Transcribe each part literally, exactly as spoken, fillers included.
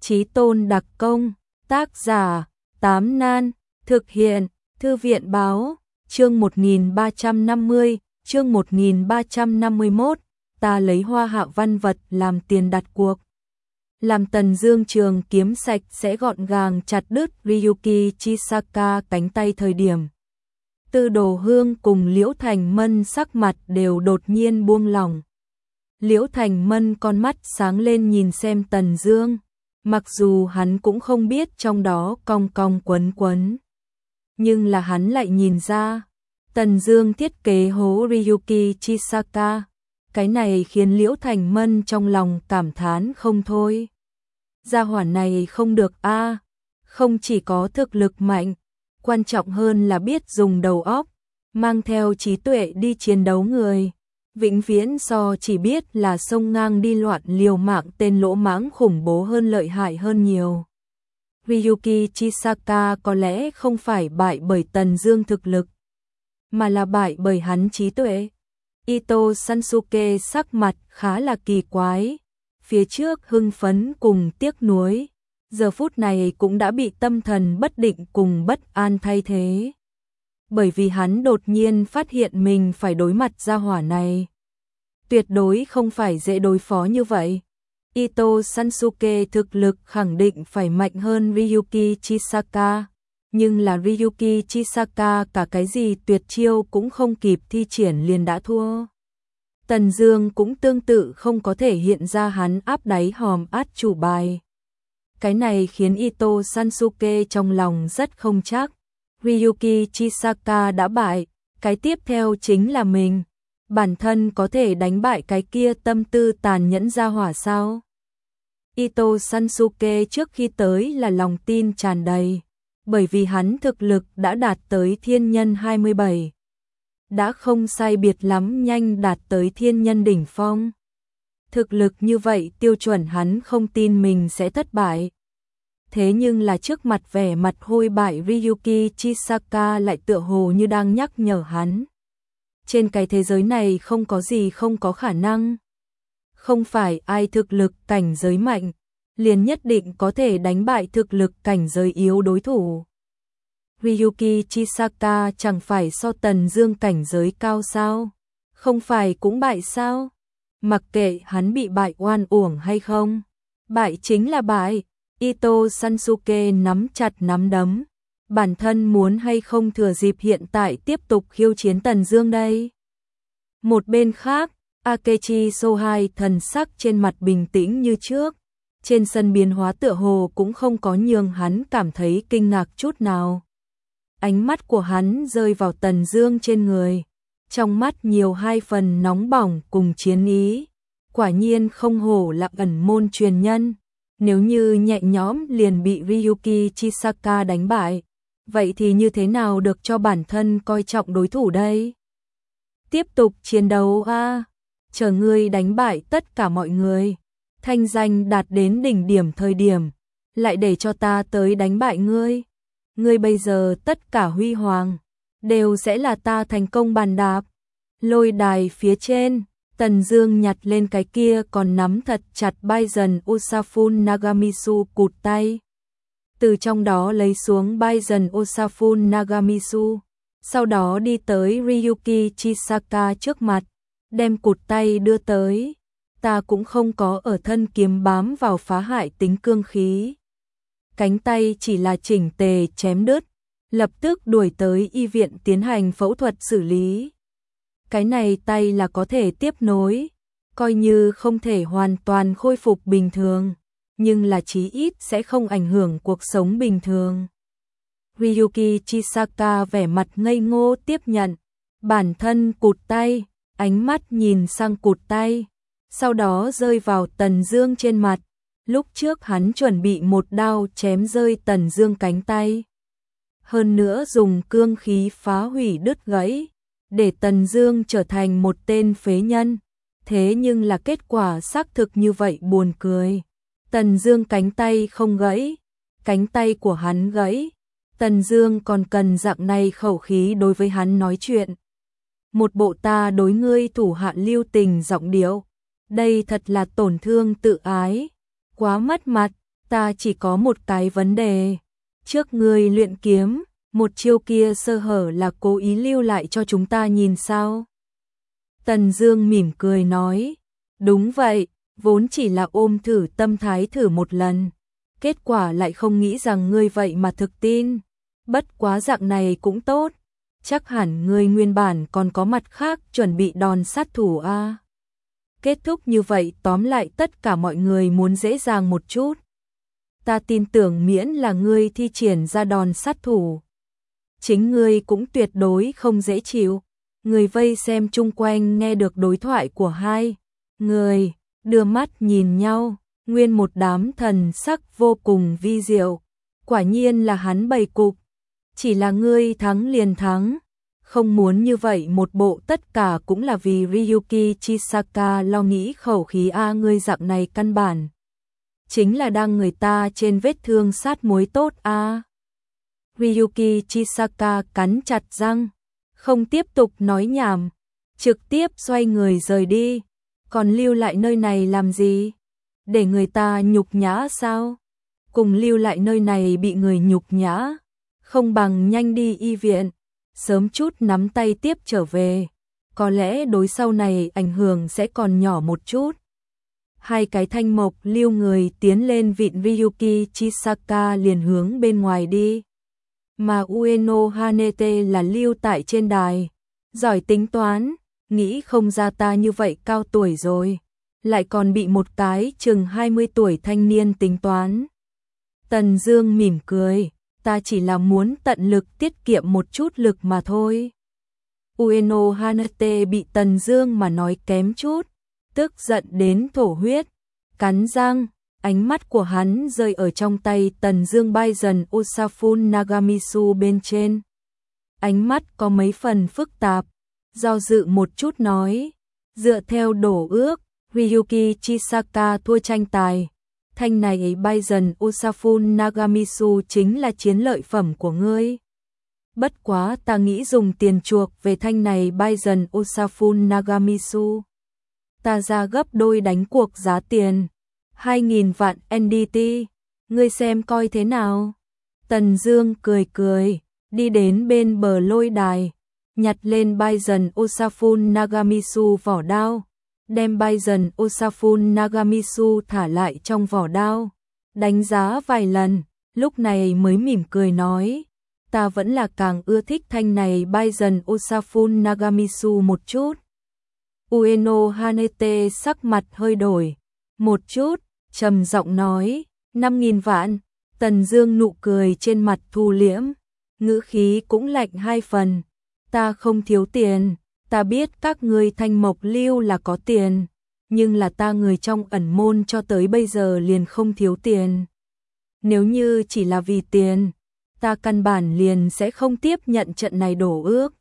Chí Tôn đặc công, tác giả, Tám Nan, thực hiện, Thư viện báo, chương một nghìn ba trăm năm mươi, chương một nghìn ba trăm năm mươi mốt, ta lấy hoa hạ văn vật làm tiền đặt cuộc. Làm Tần Dương trường kiếm sạch sẽ gọn gàng chặt đứt Ryuki Chisaka cánh tay thời điểm. Tư Đồ Hương cùng Liễu Thành Mân sắc mặt đều đột nhiên buông lỏng. Liễu Thành Mân con mắt sáng lên nhìn xem Tần Dương, mặc dù hắn cũng không biết trong đó cong cong quấn quấn, nhưng là hắn lại nhìn ra, Tần Dương thiết kế hố Ryuki Chisaka, cái này khiến Liễu Thành Mân trong lòng cảm thán không thôi. Gia hỏa này không được a, à, không chỉ có thực lực mạnh, quan trọng hơn là biết dùng đầu óc, mang theo trí tuệ đi chiến đấu người, vĩnh viễn so chỉ biết là sông ngang đi loạn liều mạng tên lỗ mãng khủng bố hơn lợi hại hơn nhiều. Ryuki Chisaka có lẽ không phải bại bởi Tần Dương thực lực, mà là bại bởi hắn trí tuệ. Ito Sansuke sắc mặt khá là kỳ quái, phía trước hưng phấn cùng tiếc nuối, giờ phút này cũng đã bị tâm thần bất định cùng bất an thay thế. Bởi vì hắn đột nhiên phát hiện mình phải đối mặt gia hỏa này. Tuyệt đối không phải dễ đối phó như vậy. Ito Sansuke thực lực khẳng định phải mạnh hơn Ryuki Chisaka, nhưng là Ryuki Chisaka cả cái gì tuyệt chiêu cũng không kịp thi triển liền đã thua. Tần Dương cũng tương tự không có thể hiện ra hắn áp đáy hòm át chủ bài. Cái này khiến Ito Sansuke trong lòng rất không chắc. Ryuki Chisaka đã bại, cái tiếp theo chính là mình. Bản thân có thể đánh bại cái kia tâm tư tàn nhẫn gia hỏa sao? Ito Sansuke trước khi tới là lòng tin tràn đầy, bởi vì hắn thực lực đã đạt tới thiên nhân hai mươi bảy. Đã không sai biệt lắm nhanh đạt tới thiên nhân đỉnh phong. Thực lực như vậy tiêu chuẩn hắn không tin mình sẽ thất bại. Thế nhưng là trước mặt vẻ mặt hôi bại Ryuki Chisaka lại tựa hồ như đang nhắc nhở hắn. Trên cái thế giới này không có gì không có khả năng. Không phải ai thực lực cảnh giới mạnh, liền nhất định có thể đánh bại thực lực cảnh giới yếu đối thủ. Ryuki Chisaka chẳng phải so Tần Dương cảnh giới cao sao? Không phải cũng bại sao? Mặc kệ hắn bị bại oan uổng hay không, bại chính là bại. Ito Sansuke nắm chặt nắm đấm, bản thân muốn hay không thừa dịp hiện tại tiếp tục khiêu chiến Tần Dương đây. Một bên khác, Akechi Sohai thần sắc trên mặt bình tĩnh như trước, trên sân biến hóa tựa hồ cũng không có nhường hắn cảm thấy kinh ngạc chút nào. Ánh mắt của hắn rơi vào Tần Dương trên người, trong mắt nhiều hai phần nóng bỏng cùng chiến ý, quả nhiên không hổ là ẩn môn truyền nhân. Nếu như nhẹ nhõm liền bị Ryuki Chisaka đánh bại, vậy thì như thế nào được cho bản thân coi trọng đối thủ đây? Tiếp tục chiến đấu a, à, chờ ngươi đánh bại tất cả mọi người, thanh danh đạt đến đỉnh điểm thời điểm, lại để cho ta tới đánh bại ngươi. Ngươi bây giờ tất cả huy hoàng đều sẽ là ta thành công bàn đạp. Lôi đài phía trên, Tần Dương nhặt lên cái kia còn nắm thật chặt Bison Usafun Nagamitsu cụt tay. Từ trong đó lấy xuống Bison Usafun Nagamitsu, sau đó đi tới Ryuki Chisaka trước mặt, đem cụt tay đưa tới. Ta cũng không có ở thân kiếm bám vào phá hại tính cương khí. Cánh tay chỉ là chỉnh tề chém đứt, lập tức đuổi tới y viện tiến hành phẫu thuật xử lý. Cái này tay là có thể tiếp nối, coi như không thể hoàn toàn khôi phục bình thường, nhưng là chí ít sẽ không ảnh hưởng cuộc sống bình thường. Ryuki Chisaka vẻ mặt ngây ngô tiếp nhận, bản thân cụt tay, ánh mắt nhìn sang cụt tay, sau đó rơi vào Tần Dương trên mặt. Lúc trước hắn chuẩn bị một đao chém rơi Tần Dương cánh tay, hơn nữa dùng cương khí phá hủy đứt gãy, để Tần Dương trở thành một tên phế nhân. Thế nhưng là kết quả xác thực như vậy buồn cười. Tần Dương cánh tay không gãy, cánh tay của hắn gãy. Tần Dương còn cần dạng này khẩu khí đối với hắn nói chuyện. Một bộ ta đối ngươi thủ hạ lưu tình giọng điệu. Đây thật là tổn thương tự ái, quá mất mặt. Ta chỉ có một cái vấn đề. Trước ngươi luyện kiếm, một chiêu kia sơ hở là cố ý lưu lại cho chúng ta nhìn sao? Tần Dương mỉm cười nói, đúng vậy, vốn chỉ là ôm thử tâm thái thử một lần. Kết quả lại không nghĩ rằng ngươi vậy mà thực tin. Bất quá dạng này cũng tốt. Chắc hẳn ngươi nguyên bản còn có mặt khác chuẩn bị đòn sát thủ a. À? Kết thúc như vậy tóm lại tất cả mọi người muốn dễ dàng một chút. Ta tin tưởng miễn là ngươi thi triển ra đòn sát thủ. Chính ngươi cũng tuyệt đối không dễ chịu. Người vây xem chung quanh nghe được đối thoại của hai người, đưa mắt nhìn nhau, nguyên một đám thần sắc vô cùng vi diệu. Quả nhiên là hắn bày cục. Chỉ là ngươi thắng liền thắng. Không muốn như vậy một bộ tất cả cũng là vì Ryuki Chisaka lo nghĩ khẩu khí a ngươi dạng này căn bản. Chính là đang người ta trên vết thương sát muối tốt a. Ryuki Chisaka cắn chặt răng, không tiếp tục nói nhảm, trực tiếp xoay người rời đi. Còn lưu lại nơi này làm gì? Để người ta nhục nhã sao? Cùng lưu lại nơi này bị người nhục nhã, không bằng nhanh đi y viện, sớm chút nắm tay tiếp trở về. Có lẽ đối sau này ảnh hưởng sẽ còn nhỏ một chút. Hai cái thanh mộc lưu người tiến lên vịn Ryuki Chisaka liền hướng bên ngoài đi. Mà Ueno Hanete là lưu tại trên đài, giỏi tính toán, nghĩ không ra ta như vậy cao tuổi rồi, lại còn bị một cái chừng hai mươi tuổi thanh niên tính toán. Tần Dương mỉm cười, ta chỉ là muốn tận lực tiết kiệm một chút lực mà thôi. Ueno Hanete bị Tần Dương mà nói kém chút, tức giận đến thổ huyết, cắn răng, ánh mắt của hắn rơi ở trong tay Tần Dương Bison Osafun Nagamitsu bên trên. Ánh mắt có mấy phần phức tạp, do dự một chút nói, dựa theo đổ ước, Ryuki Chisaka thua tranh tài. Thanh này Bison Osafun Nagamitsu chính là chiến lợi phẩm của ngươi. Bất quá ta nghĩ dùng tiền chuộc về thanh này Bison Osafun Nagamitsu. Ta ra gấp đôi đánh cuộc giá tiền. hai nghìn vạn en đê tê. Ngươi xem coi thế nào. Tần Dương cười cười, đi đến bên bờ lôi đài, nhặt lên Bison Osafun Nagamitsu vỏ đao. Đem Bison Osafun Nagamitsu thả lại trong vỏ đao, đánh giá vài lần, lúc này mới mỉm cười nói, ta vẫn là càng ưa thích thanh này Bison Osafun Nagamitsu một chút. Ueno Hanete sắc mặt hơi đổi, một chút, trầm giọng nói, năm nghìn vạn. Tần Dương nụ cười trên mặt thu liễm, ngữ khí cũng lạnh hai phần, ta không thiếu tiền. Ta biết các ngươi thanh mộc lưu là có tiền, nhưng là ta người trong ẩn môn cho tới bây giờ liền không thiếu tiền. Nếu như chỉ là vì tiền, ta căn bản liền sẽ không tiếp nhận trận này đổ ước.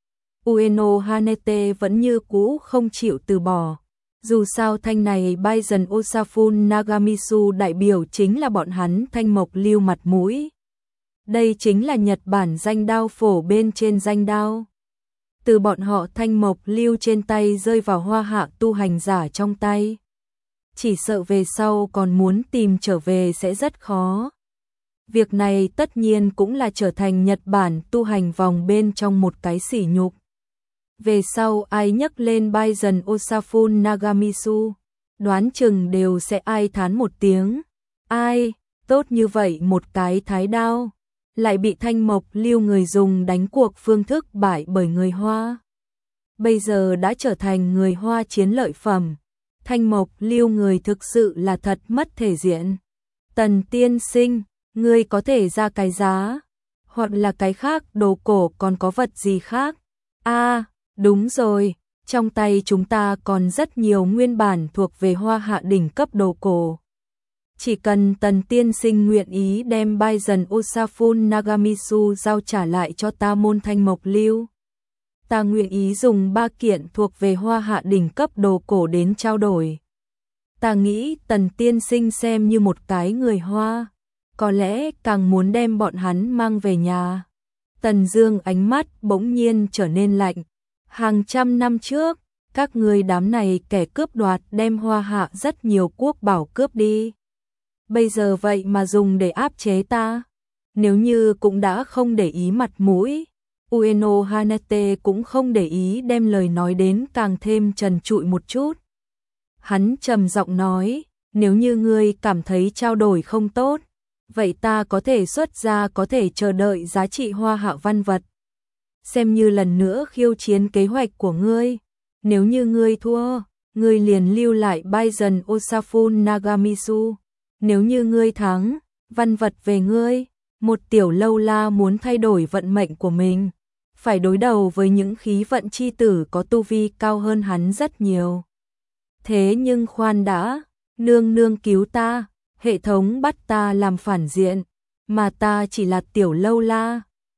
Ueno Hanete vẫn như cũ không chịu từ bỏ. Dù sao thanh này Bison Osafun Nagamitsu đại biểu chính là bọn hắn thanh mộc lưu mặt mũi. Đây chính là Nhật Bản danh đao phổ bên trên danh đao. Từ bọn họ thanh mộc lưu trên tay rơi vào hoa hạ tu hành giả trong tay. Chỉ sợ về sau còn muốn tìm trở về sẽ rất khó. Việc này tất nhiên cũng là trở thành Nhật Bản tu hành vòng bên trong một cái sỉ nhục. Về sau ai nhắc lên Bison Osafun Nagamitsu, đoán chừng đều sẽ ai thán một tiếng. Ai, tốt như vậy một cái thái đao, lại bị thanh mộc lưu người dùng đánh cuộc phương thức bại bởi người Hoa. Bây giờ đã trở thành người Hoa chiến lợi phẩm. Thanh mộc lưu người thực sự là thật mất thể diện. Tần tiên sinh, ngươi có thể ra cái giá, hoặc là cái khác đồ cổ còn có vật gì khác? A, à, đúng rồi, trong tay chúng ta còn rất nhiều nguyên bản thuộc về Hoa hạ đỉnh cấp đồ cổ. Chỉ cần Tần tiên sinh nguyện ý đem Bison Osafun Nagamitsu giao trả lại cho ta môn thanh mộc lưu, ta nguyện ý dùng ba kiện thuộc về Hoa hạ đỉnh cấp đồ cổ đến trao đổi. Ta nghĩ Tần tiên sinh xem như một cái người Hoa, có lẽ càng muốn đem bọn hắn mang về nhà. Tần Dương ánh mắt bỗng nhiên trở nên lạnh. Hàng trăm năm trước, các ngươi đám này kẻ cướp đoạt đem Hoa hạ rất nhiều quốc bảo cướp đi. bây giờ vậy mà dùng để áp chế ta. Nếu như cũng đã không để ý mặt mũi, Ueno Hanete cũng không để ý đem lời nói đến càng thêm trần trụi một chút. Hắn trầm giọng nói, nếu như ngươi cảm thấy trao đổi không tốt, vậy ta có thể xuất ra có thể chờ đợi giá trị hoa hạ văn vật. Xem như lần nữa khiêu chiến kế hoạch của ngươi. Nếu như ngươi thua, ngươi liền lưu lại Baizen Osafun Nagamisu. Nếu như ngươi thắng, văn vật về ngươi. Một tiểu lâu la muốn thay đổi vận mệnh của mình, phải đối đầu với những khí vận chi tử có tu vi cao hơn hắn rất nhiều. Thế nhưng khoan đã, nương nương cứu ta, hệ thống bắt ta làm phản diện, mà ta chỉ là tiểu lâu la,